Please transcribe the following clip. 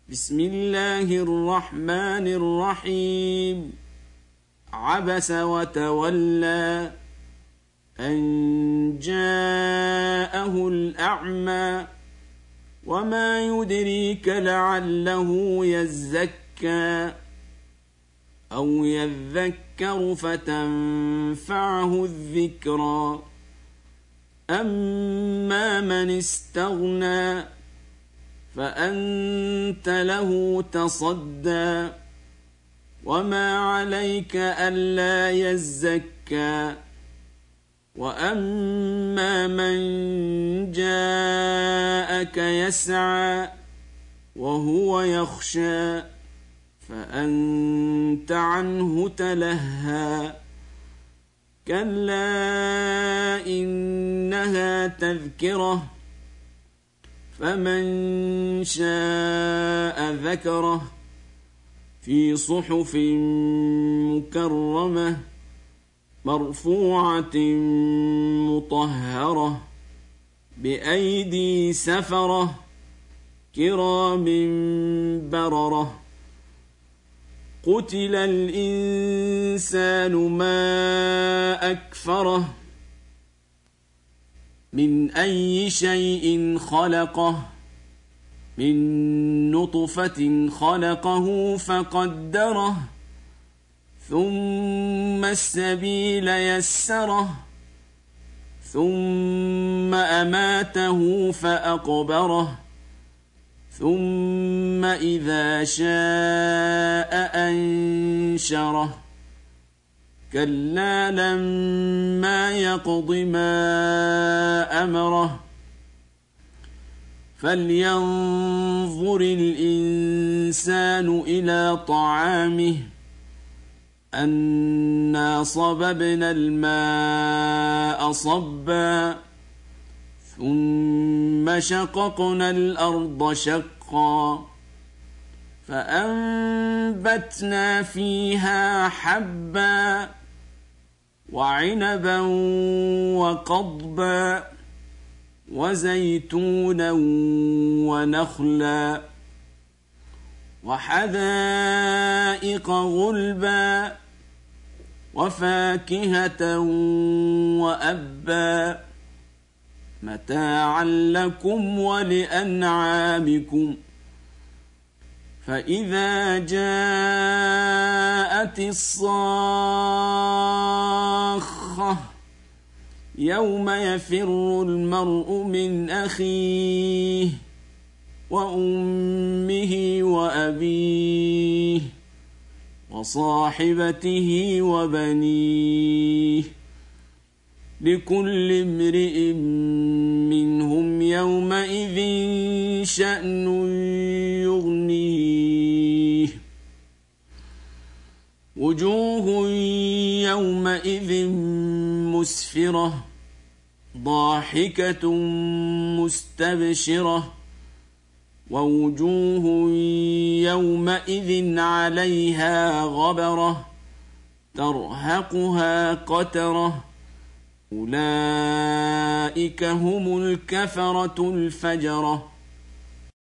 بسم الله الرحمن الرحيم عبس وتولى أن جاءه الأعمى وما يدريك لعله يزكى أو يذكر فتنفعه الذكرى أما من استغنى فأنت له تصدى وما عليك ألا يزكى وأما من جاءك يسعى وهو يخشى فأنت عنه تلهى كلا إنها تذكرة فمن شاء ذكره في صحف مكرمة مرفوعة مطهرة بأيدي سفرة كرام بررة قتل الإنسان ما أكفره من أي شيء خلقه من نطفة خلقه فقدره ثم السبيل يسره ثم أماته فأقبره ثم إذا شاء أنشره كلا لما يقض ما أمره فلينظر الإنسان إلى طعامه أنا صببنا الماء صبا ثم شققنا الأرض شقا فأنبتنا فيها حبا وعنبا وقضبا وزيتونا ونخلا وحدائق غلبا وفاكهة وأبا متاعا لكم ولأنعامكم فإذا جاءت الصاخة يوم يفر المرء من أخيه وأمه وأبيه وصاحبته وبنيه لكل امرئ منهم يومئذ شأن يغنيه وجوه يومئذ مسفرة ضاحكة مستبشرة ووجوه يومئذ عليها غبرة ترهقها قترة أولئك هم الكفرة الفجرة